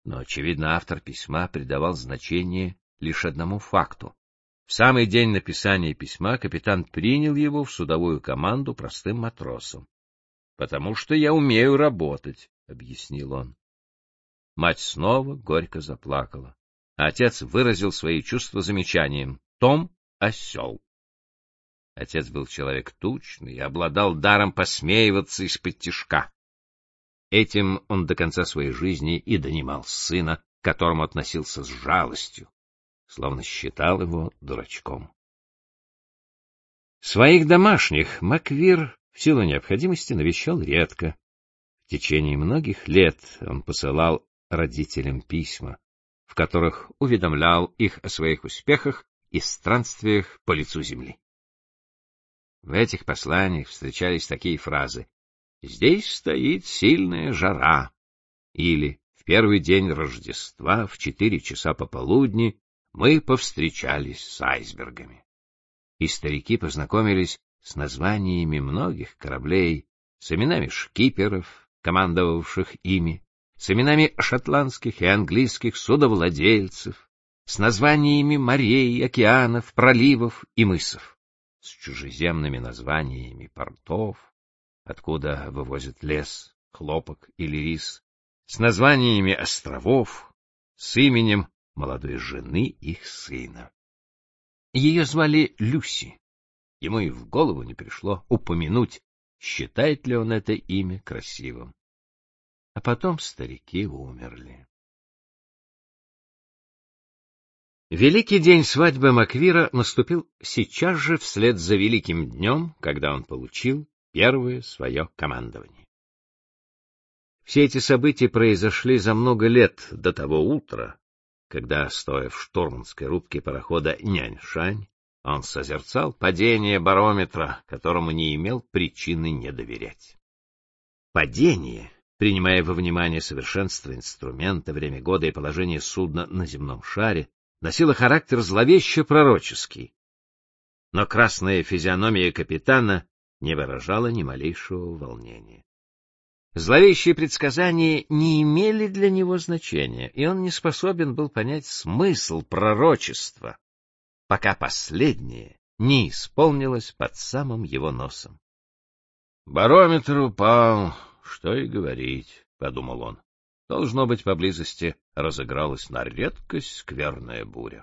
Но, очевидно, автор письма придавал значение лишь одному факту. В самый день написания письма капитан принял его в судовую команду простым матросом. — Потому что я умею работать, — объяснил он. Мать снова горько заплакала, а отец выразил свои чувства замечанием: «Том — осел». Отец был человек тучный и обладал даром посмеиваться исподтишка. Этим он до конца своей жизни и донимал сына, к которому относился с жалостью, словно считал его дурачком. Своих домашних Маквир в силу необходимости навещал редко. В течение многих лет он посылал родителям письма, в которых уведомлял их о своих успехах и странствиях по лицу земли. В этих посланиях встречались такие фразы: «Здесь стоит сильная жара» или «В первый день Рождества в 4 часа пополудни мы повстречались с айсбергами». И старики познакомились с названиями многих кораблей, с именами шкиперов, командовавших ими, с именами шотландских и английских судовладельцев, с названиями морей, океанов, проливов и мысов, с чужеземными названиями портов, откуда вывозят лес, хлопок или рис, с названиями островов, с именем молодой жены их сына. Ее звали Люси. Ему и в голову не пришло упомянуть, считает ли он это имя красивым. А потом старики умерли. Великий день свадьбы Маквира наступил сейчас же вслед за великим днем, когда он получил первое свое командование. Все эти события произошли за много лет до того утра, когда, стоя в штурманской рубке парохода Няньшань, он созерцал падение барометра, которому не имел причины не доверять. Падение, принимая во внимание совершенство инструмента, время года и положение судна на земном шаре, носило характер зловеще пророческий. Но красная физиономия капитана не выражала ни малейшего волнения. Зловещие предсказания не имели для него значения, и он не способен был понять смысл пророчества, пока последнее не исполнилось под самым его носом. «Барометр упал, что и говорить», — подумал он. «Должно быть, поблизости разыгралась на редкость скверная буря».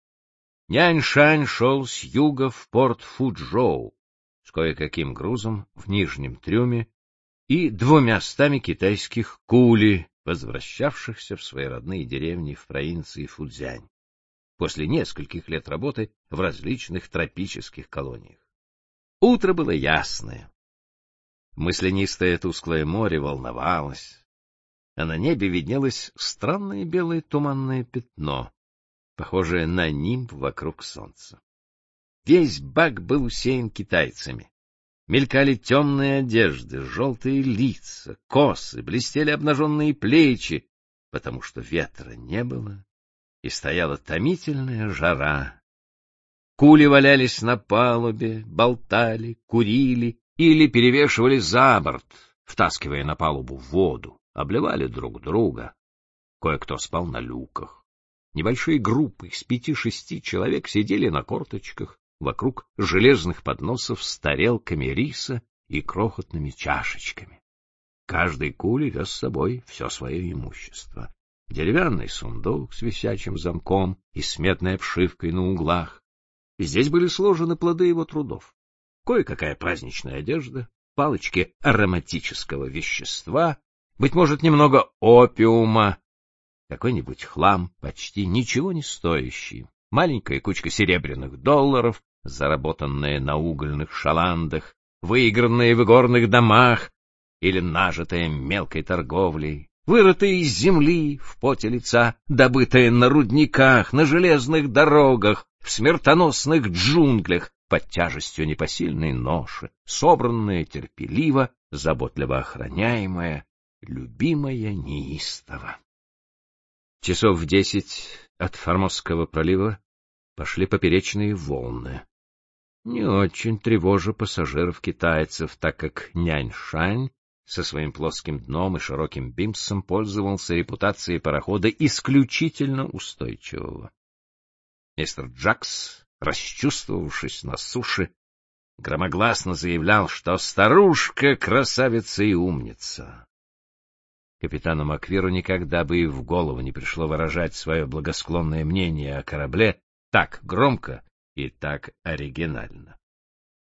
Няньшань шел с юга в порт Фучжоу с кое-каким грузом в нижнем трюме и 200 китайских кули, возвращавшихся в свои родные деревни в провинции Фуцзянь, после нескольких лет работы в различных тропических колониях. Утро было ясное. Мысленистое тусклое море волновалось, а на небе виднелось странное белое туманное пятно, похожее на нимб вокруг солнца. Весь бак был усеян китайцами. Мелькали темные одежды, желтые лица, косы, блестели обнаженные плечи, потому что ветра не было, и стояла томительная жара. Кули валялись на палубе, болтали, курили или перевешивали за борт, втаскивая на палубу воду, обливали друг друга. Кое-кто спал на люках. Небольшие группы из 5-6 человек сидели на корточках вокруг железных подносов с тарелками риса и крохотными чашечками. Каждый кули вез с собой все свое имущество. Деревянный сундук с висячим замком и с медной обшивкой на углах. Здесь были сложены плоды его трудов. Кое-какая праздничная одежда, палочки ароматического вещества, быть может, немного опиума, какой-нибудь хлам, почти ничего не стоящий, маленькая кучка серебряных долларов, заработанная на угольных шаландах, выигранная в игорных домах или нажитая мелкой торговлей, вырытая из земли в поте лица, добытая на рудниках, на железных дорогах, в смертоносных джунглях, под тяжестью непосильной ноши, собранная терпеливо, заботливо охраняемая, любимая неистово. Часов в 10 от Формозского пролива пошли поперечные волны, не очень тревожа пассажиров-китайцев, так как Няньшань со своим плоским дном и широким бимсом пользовался репутацией парохода исключительно устойчивого. Мистер Джакс, расчувствовавшись на суше, громогласно заявлял, что старушка — красавица и умница. Капитану Маквиру никогда бы и в голову не пришло выражать свое благосклонное мнение о корабле так громко и так оригинально.